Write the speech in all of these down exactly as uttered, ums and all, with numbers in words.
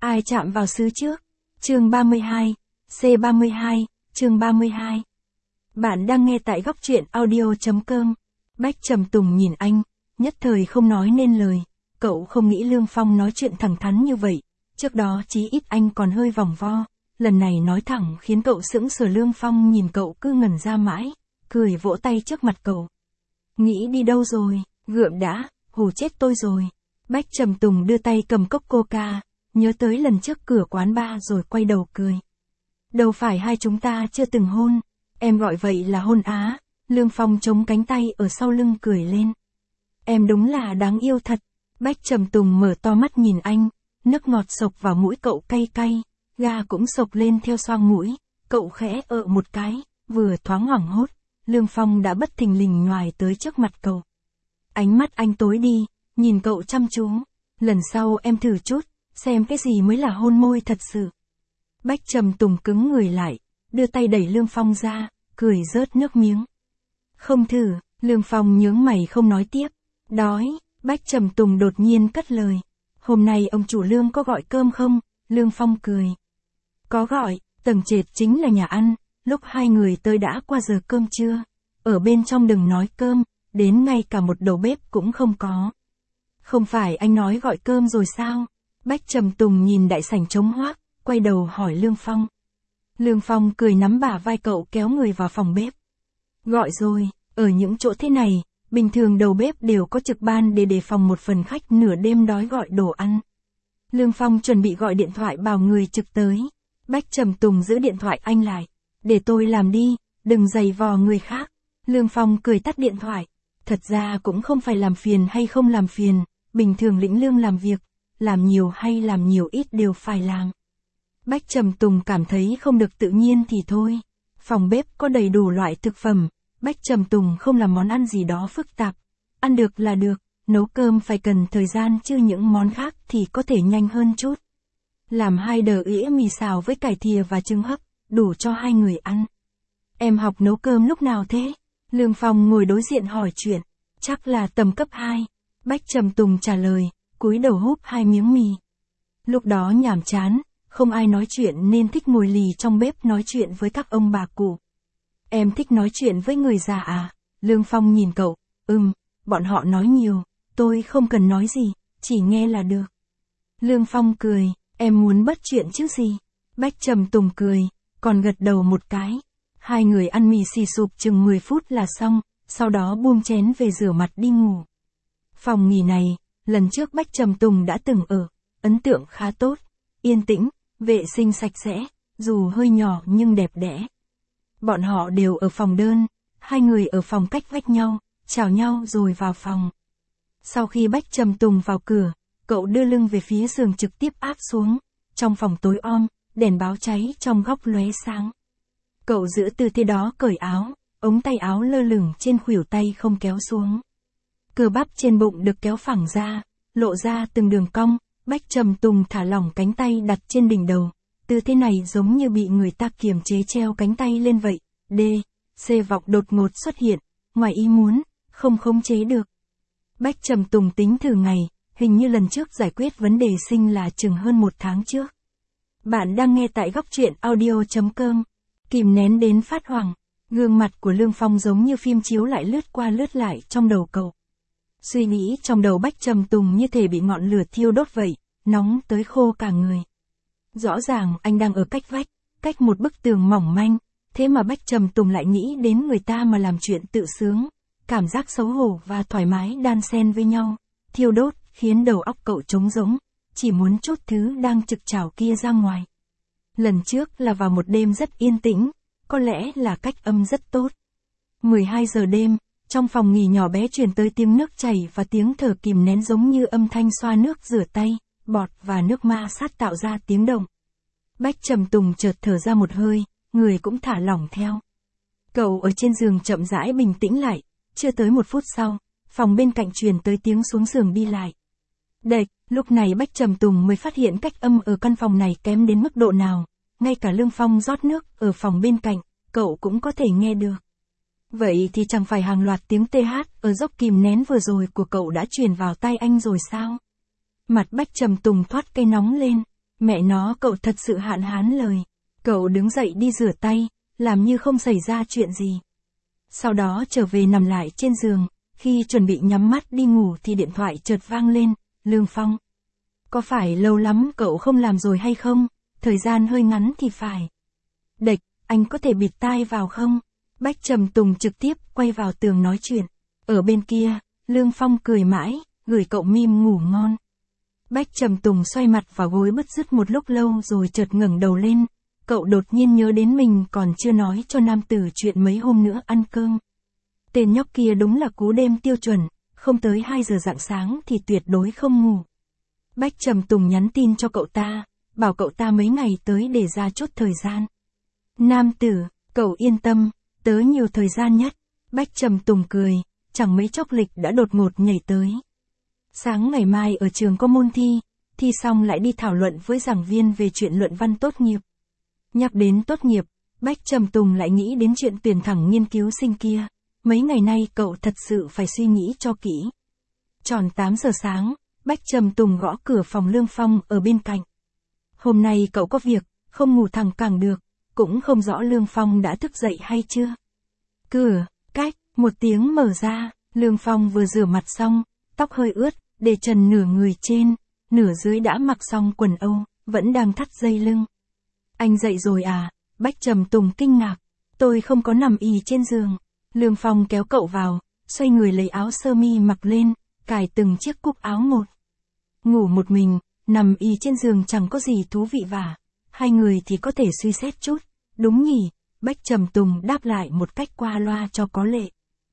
Ai chạm vào sứ trước? Chương ba mươi hai, C ba mươi hai, chương ba mươi hai. Bạn đang nghe tại góc truyện audio.com. Bách Trầm Tùng nhìn anh, nhất thời không nói nên lời. Cậu không nghĩ Lương Phong nói chuyện thẳng thắn như vậy. Trước đó chí ít anh còn hơi vòng vo. Lần này nói thẳng khiến cậu sững sờ. Lương Phong nhìn cậu cứ ngẩn ra mãi, cười vỗ tay trước mặt cậu. Nghĩ đi đâu rồi, gượm đã, hù chết tôi rồi. Bách Trầm Tùng đưa tay cầm cốc coca, nhớ tới lần trước cửa quán bar rồi quay đầu cười. Đâu phải hai chúng ta chưa từng hôn, em gọi vậy là hôn á. Lương Phong chống cánh tay ở sau lưng cười lên. Em đúng là đáng yêu thật. Bách Trầm Tùng mở to mắt nhìn anh, nước ngọt sộc vào mũi cậu cay cay, ga cũng sộc lên theo xoang mũi, cậu khẽ ợ một cái, vừa thoáng hoảng hốt, Lương Phong đã bất thình lình nhoài tới trước mặt cậu. Ánh mắt anh tối đi, nhìn cậu chăm chú, lần sau em thử chút, xem cái gì mới là hôn môi thật sự. Bách Trầm Tùng cứng người lại, đưa tay đẩy Lương Phong ra, cười rớt nước miếng. Không thử, Lương Phong nhướng mày không nói tiếp. Đói, Bách Trầm Tùng đột nhiên cất lời. Hôm nay ông chủ Lương có gọi cơm không? Lương Phong cười. Có gọi, tầng trệt chính là nhà ăn, lúc hai người tới đã qua giờ cơm trưa. Ở bên trong đừng nói cơm, đến ngay cả một đầu bếp cũng không có. Không phải anh nói gọi cơm rồi sao? Bách Trầm Tùng nhìn đại sảnh trống hoác, quay đầu hỏi Lương Phong. Lương Phong cười nắm bả vai cậu kéo người vào phòng bếp. Gọi rồi, ở những chỗ thế này, bình thường đầu bếp đều có trực ban để đề phòng một phần khách nửa đêm đói gọi đồ ăn. Lương Phong chuẩn bị gọi điện thoại bảo người trực tới. Bách Trầm Tùng giữ điện thoại anh lại. Để tôi làm đi, đừng giày vò người khác. Lương Phong cười tắt điện thoại. Thật ra cũng không phải làm phiền hay không làm phiền, bình thường lĩnh lương làm việc, làm nhiều hay làm nhiều ít đều phải làm. Bách Trầm Tùng cảm thấy không được tự nhiên thì thôi. Phòng bếp có đầy đủ loại thực phẩm, Bách Trầm Tùng không làm món ăn gì đó phức tạp. Ăn được là được, nấu cơm phải cần thời gian chứ những món khác thì có thể nhanh hơn chút. Làm hai đờ ĩa mì xào với cải thìa và trứng hấp, đủ cho hai người ăn. Em học nấu cơm lúc nào thế? Lương Phong ngồi đối diện hỏi chuyện. Chắc là tầm cấp hai. Bách Trầm Tùng trả lời, cúi đầu húp hai miếng mì. Lúc đó nhàm chán, không ai nói chuyện nên thích ngồi lì trong bếp nói chuyện với các ông bà cụ. Em thích nói chuyện với người già à? Lương Phong nhìn cậu, ừm, bọn họ nói nhiều, tôi không cần nói gì, chỉ nghe là được. Lương Phong cười, em muốn bắt chuyện chứ gì? Bách Trầm Tùng cười, còn gật đầu một cái. Hai người ăn mì xì sụp chừng mười phút là xong, sau đó buông chén về rửa mặt đi ngủ. Phòng nghỉ này, lần trước Bách Trầm Tùng đã từng ở, ấn tượng khá tốt, yên tĩnh, vệ sinh sạch sẽ, dù hơi nhỏ nhưng đẹp đẽ. Bọn họ đều ở phòng đơn, hai người ở phòng cách vách nhau, chào nhau rồi vào phòng. Sau khi Bách Trầm Tùng vào cửa, cậu đưa lưng về phía giường trực tiếp áp xuống. Trong phòng tối om, đèn báo cháy trong góc lóe sáng. Cậu giữ tư thế đó cởi áo, ống tay áo lơ lửng trên khuỷu tay không kéo xuống. Cơ bắp trên bụng được kéo phẳng ra, lộ ra từng đường cong. Bách Trầm Tùng thả lỏng cánh tay đặt trên đỉnh đầu. Tư thế này giống như bị người ta kiềm chế treo cánh tay lên vậy. D. C vọng đột ngột xuất hiện, ngoài ý muốn, không khống chế được. Bách Trầm Tùng tính thử ngày, hình như lần trước giải quyết vấn đề sinh là chừng hơn một tháng trước. Bạn đang nghe tại góc truyện audio.com. Kìm nén đến phát hoảng, gương mặt của Lương Phong giống như phim chiếu lại lướt qua lướt lại trong đầu cậu. Suy nghĩ trong đầu Bách Trầm Tùng như thể bị ngọn lửa thiêu đốt vậy, nóng tới khô cả người. Rõ ràng anh đang ở cách vách, cách một bức tường mỏng manh, thế mà Bách Trầm Tùng lại nghĩ đến người ta mà làm chuyện tự sướng. Cảm giác xấu hổ và thoải mái đan xen với nhau, thiêu đốt, khiến đầu óc cậu trống rỗng, chỉ muốn trút thứ đang trực trào kia ra ngoài. Lần trước là vào một đêm rất yên tĩnh, có lẽ là cách âm rất tốt. mười hai giờ đêm, trong phòng nghỉ nhỏ bé truyền tới tiếng nước chảy và tiếng thở kìm nén giống như âm thanh xoa nước rửa tay, bọt và nước ma sát tạo ra tiếng động. Bách Trầm Tùng chợt thở ra một hơi, người cũng thả lỏng theo. Cậu ở trên giường chậm rãi bình tĩnh lại, chưa tới một phút sau, phòng bên cạnh truyền tới tiếng xuống giường đi lại. Đệch, lúc này Bách Trầm Tùng mới phát hiện cách âm ở căn phòng này kém đến mức độ nào, ngay cả Lương Phong rót nước ở phòng bên cạnh, cậu cũng có thể nghe được. Vậy thì chẳng phải hàng loạt tiếng tê hát ở dốc kìm nén vừa rồi của cậu đã truyền vào tai anh rồi sao? Mặt Bách Trầm Tùng thoát cây nóng lên, Mẹ nó, cậu thật sự hạn hán lời. Cậu đứng dậy đi rửa tay, làm như không xảy ra chuyện gì. Sau đó trở về nằm lại trên giường, khi chuẩn bị nhắm mắt đi ngủ thì điện thoại chợt vang lên, Lương Phong. Có phải lâu lắm cậu không làm rồi hay không? Thời gian hơi ngắn thì phải. Đệch, anh có thể bịt tai vào không? Bách Trầm Tùng trực tiếp quay vào tường nói chuyện. Ở bên kia, Lương Phong cười mãi, gửi cậu meme ngủ ngon. Bách Trầm Tùng xoay mặt vào gối bứt rứt một lúc lâu rồi chợt ngẩng đầu lên. Cậu đột nhiên nhớ đến mình còn chưa nói cho nam tử chuyện mấy hôm nữa ăn cơm. Tên nhóc kia đúng là cú đêm tiêu chuẩn, không tới hai giờ rạng sáng thì tuyệt đối không ngủ. Bách Trầm Tùng nhắn tin cho cậu ta, bảo cậu ta mấy ngày tới để ra chốt thời gian. Nam tử, cậu yên tâm, tớ nhiều thời gian nhất. Bách Trầm Tùng cười, chẳng mấy chốc lịch đã đột ngột nhảy tới. Sáng ngày mai ở trường có môn thi, thi xong lại đi thảo luận với giảng viên về chuyện luận văn tốt nghiệp. Nhắc đến tốt nghiệp, Bách Trầm Tùng lại nghĩ đến chuyện tuyển thẳng nghiên cứu sinh kia. Mấy ngày nay cậu thật sự phải suy nghĩ cho kỹ. Tròn tám giờ sáng, Bách Trầm Tùng gõ cửa phòng Lương Phong ở bên cạnh. Hôm nay cậu có việc, không ngủ thẳng càng được, cũng không rõ Lương Phong đã thức dậy hay chưa. Cửa, cách, một tiếng mở ra, Lương Phong vừa rửa mặt xong, tóc hơi ướt, để trần nửa người trên, nửa dưới đã mặc xong quần âu, vẫn đang thắt dây lưng. Anh dậy rồi à? Bách Trầm Tùng kinh ngạc. Tôi không có nằm ì trên giường. Lương Phong kéo cậu vào, xoay người lấy áo sơ mi mặc lên, cài từng chiếc cúc áo một. Ngủ một mình, nằm ì trên giường chẳng có gì thú vị vả. Hai người thì có thể suy xét chút. Đúng nhỉ? Bách Trầm Tùng đáp lại một cách qua loa cho có lệ.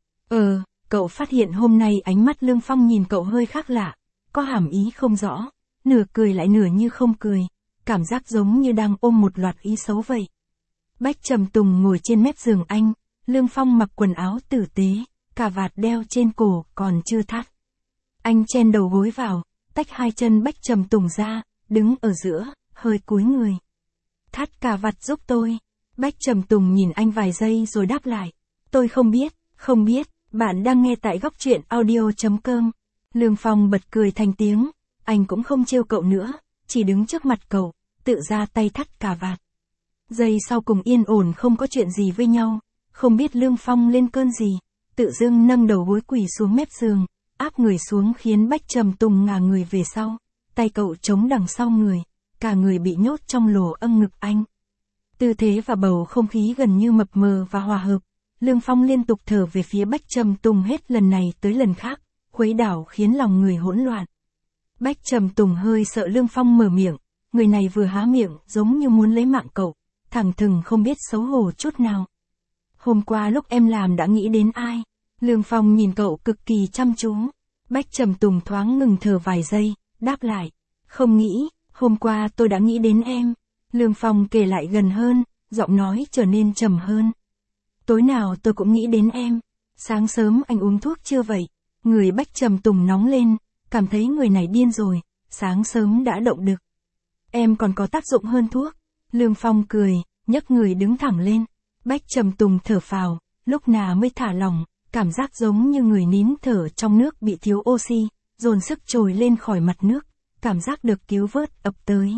Ờ, cậu phát hiện hôm nay ánh mắt Lương Phong nhìn cậu hơi khác lạ, có hàm ý không rõ, nửa cười lại nửa như không cười, cảm giác giống như đang ôm một loạt ý xấu vậy. Bách Trầm Tùng ngồi trên mép giường anh, Lương Phong mặc quần áo tử tế, cà vạt đeo trên cổ còn chưa thắt. Anh chen đầu gối vào, tách hai chân Bách Trầm Tùng ra, đứng ở giữa, hơi cúi người. Thắt cà vạt giúp tôi. Bách Trầm Tùng nhìn anh vài giây rồi đáp lại. Tôi không biết, không biết, bạn đang nghe tại góc truyện audio chấm com. Lương Phong bật cười thành tiếng, anh cũng không trêu cậu nữa, chỉ đứng trước mặt cậu, tự ra tay thắt cà vạt. Giây sau cùng yên ổn không có chuyện gì với nhau, không biết Lương Phong lên cơn gì, tự dưng nâng đầu gối quỳ xuống mép giường, áp người xuống khiến Bách Trầm Tùng ngả người về sau, tay cậu chống đằng sau người, cả người bị nhốt trong lỗ âng ngực anh. Tư thế và bầu không khí gần như mập mờ và hòa hợp, Lương Phong liên tục thở về phía Bách Trầm Tùng hết lần này tới lần khác, khuấy đảo khiến lòng người hỗn loạn. Bách Trầm Tùng hơi sợ Lương Phong mở miệng, người này vừa há miệng giống như muốn lấy mạng cậu, thẳng thừng không biết xấu hổ chút nào. Hôm qua lúc em làm đã nghĩ đến ai? Lương Phong nhìn cậu cực kỳ chăm chú. Bách Trầm Tùng thoáng ngừng thở vài giây, đáp lại. Không nghĩ, hôm qua tôi đã nghĩ đến em. Lương Phong kể lại gần hơn, giọng nói trở nên trầm hơn. Tối nào tôi cũng nghĩ đến em. Sáng sớm anh uống thuốc chưa vậy? Người Bách Trầm Tùng nóng lên, cảm thấy người này điên rồi, sáng sớm đã động đực. Em còn có tác dụng hơn thuốc. Lương Phong cười, nhấc người đứng thẳng lên. Bách Trầm Tùng thở phào, lúc nào mới thả lỏng, cảm giác giống như người nín thở trong nước bị thiếu oxy, dồn sức trồi lên khỏi mặt nước, cảm giác được cứu vớt ập tới.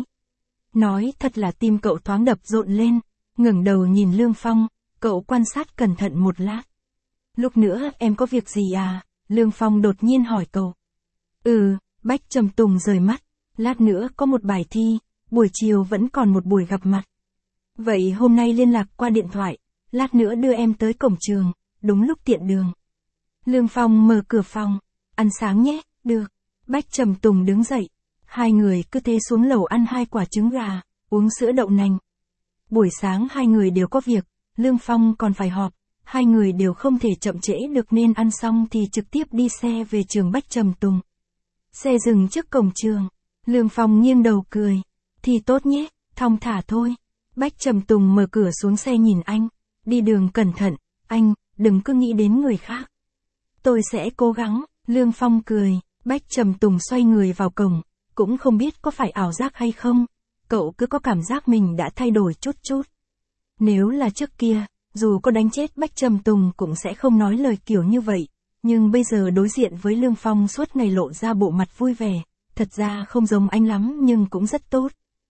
Nói thật là tim cậu thoáng đập rộn lên, ngẩng đầu nhìn Lương Phong, cậu quan sát cẩn thận một lát. Lúc nữa em có việc gì à? Lương Phong đột nhiên hỏi cậu. Ừ, Bách Trầm Tùng rời mắt, lát nữa có một bài thi, buổi chiều vẫn còn một buổi gặp mặt. Vậy hôm nay liên lạc qua điện thoại, lát nữa đưa em tới cổng trường, đúng lúc tiện đường. Lương Phong mở cửa phòng, ăn sáng nhé, được. Bách Trầm Tùng đứng dậy, hai người cứ thế xuống lầu ăn hai quả trứng gà, uống sữa đậu nành. Buổi sáng hai người đều có việc, Lương Phong còn phải họp, hai người đều không thể chậm trễ được nên ăn xong thì trực tiếp đi xe về trường Bách Trầm Tùng. Xe dừng trước cổng trường, Lương Phong nghiêng đầu cười, thì tốt nhé, thong thả thôi. Bách Trầm Tùng mở cửa xuống xe nhìn anh, đi đường cẩn thận, anh, đừng cứ nghĩ đến người khác. Tôi sẽ cố gắng, Lương Phong cười, Bách Trầm Tùng xoay người vào cổng, cũng không biết có phải ảo giác hay không, cậu cứ có cảm giác mình đã thay đổi chút chút. Nếu là trước kia, dù có đánh chết Bách Trầm Tùng cũng sẽ không nói lời kiểu như vậy, nhưng bây giờ đối diện với Lương Phong suốt ngày lộ ra bộ mặt vui vẻ, thật ra không giống anh lắm nhưng cũng rất tốt.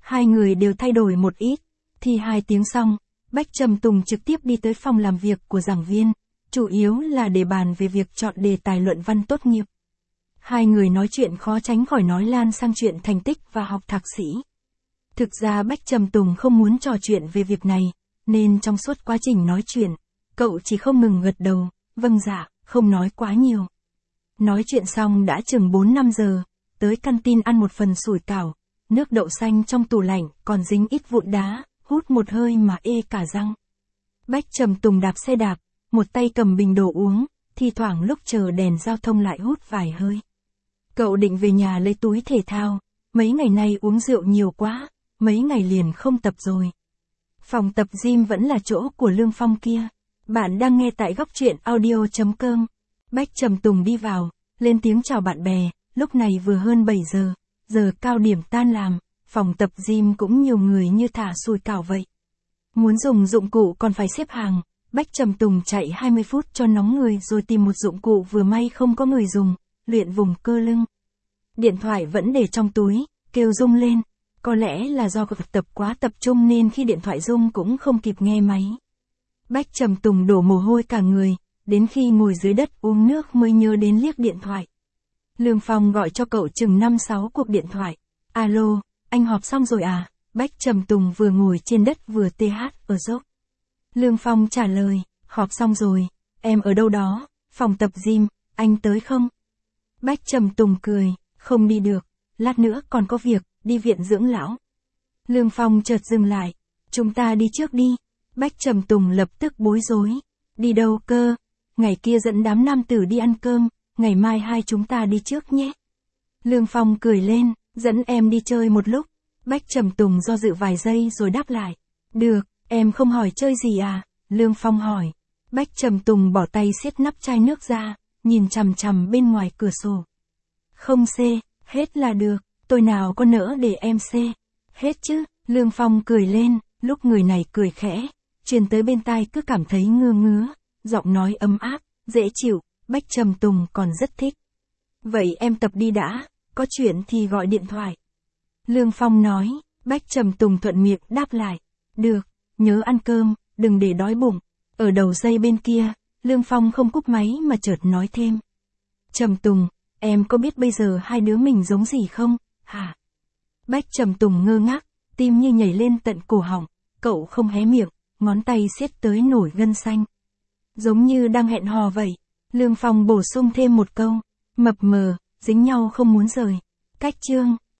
Hai người đều thay đổi một ít. Thì hai tiếng xong, Bách Trầm Tùng trực tiếp đi tới phòng làm việc của giảng viên, chủ yếu là để bàn về việc chọn đề tài luận văn tốt nghiệp. Hai người nói chuyện khó tránh khỏi nói lan sang chuyện thành tích và học thạc sĩ. Thực ra Bách Trầm Tùng không muốn trò chuyện về việc này, nên trong suốt quá trình nói chuyện, cậu chỉ không ngừng gật đầu, vâng dạ, không nói quá nhiều. Nói chuyện xong đã chừng bốn năm giờ, tới căn tin ăn một phần sủi cảo, nước đậu xanh trong tủ lạnh còn dính ít vụn đá, hút một hơi mà ê cả răng. Bách Trầm Tùng đạp xe đạp, một tay cầm bình đồ uống, thi thoảng lúc chờ đèn giao thông lại hút vài hơi. Cậu định về nhà lấy túi thể thao, mấy ngày nay uống rượu nhiều quá, mấy ngày liền không tập rồi. Phòng tập gym vẫn là chỗ của Lương Phong kia. Bạn đang nghe tại góc truyện audio chấm com. Bách Trầm Tùng đi vào, lên tiếng chào bạn bè, lúc này vừa hơn bảy giờ, giờ cao điểm tan làm, phòng tập gym cũng nhiều người như thả sùi cảo vậy. Muốn dùng dụng cụ còn phải xếp hàng, Bách Trầm Tùng chạy hai mươi phút cho nóng người rồi tìm một dụng cụ vừa may không có người dùng, luyện vùng cơ lưng. Điện thoại vẫn để trong túi, kêu rung lên, có lẽ là do tập quá tập trung nên khi điện thoại rung cũng không kịp nghe máy. Bách Trầm Tùng đổ mồ hôi cả người, đến khi ngồi dưới đất uống nước mới nhớ đến liếc điện thoại. Lương Phong gọi cho cậu chừng năm sáu cuộc điện thoại. Alo, anh họp xong rồi à? Bách Trầm Tùng vừa ngồi trên đất vừa tê hát ở dốc. Lương Phong trả lời, họp xong rồi, em ở đâu đó, phòng tập gym, anh tới không? Bách Trầm Tùng cười, không đi được, lát nữa còn có việc, đi viện dưỡng lão. Lương Phong chợt dừng lại, chúng ta đi trước đi. Bách Trầm Tùng lập tức bối rối, đi đâu cơ? Ngày kia dẫn đám nam tử đi ăn cơm, ngày mai hai chúng ta đi trước nhé. Lương Phong cười lên, dẫn em đi chơi một lúc. Bách Trầm Tùng do dự vài giây rồi đáp lại, được, em không hỏi chơi gì à? Lương Phong hỏi. Bách Trầm Tùng bỏ tay siết nắp chai nước ra, nhìn chằm chằm bên ngoài cửa sổ. Không xê, hết là được, tôi nào có nỡ để em xê. Hết chứ, Lương Phong cười lên, lúc người này cười khẽ, truyền tới bên tai cứ cảm thấy ngứa ngứa, giọng nói ấm áp, dễ chịu, Bách Trầm Tùng còn rất thích. Vậy em tập đi đã, có chuyện thì gọi điện thoại. Lương Phong nói, Bách Trầm Tùng thuận miệng đáp lại, được, nhớ ăn cơm, đừng để đói bụng. Ở đầu dây bên kia, Lương Phong không cúp máy mà chợt nói thêm. Trầm Tùng, em có biết bây giờ hai đứa mình giống gì không, hả? Bách Trầm Tùng ngơ ngác, tim như nhảy lên tận cổ họng, cậu không hé miệng, ngón tay siết tới nổi gân xanh. Giống như đang hẹn hò vậy. Lương Phong bổ sung thêm một câu, mập mờ, dính nhau không muốn rời. Cách chương.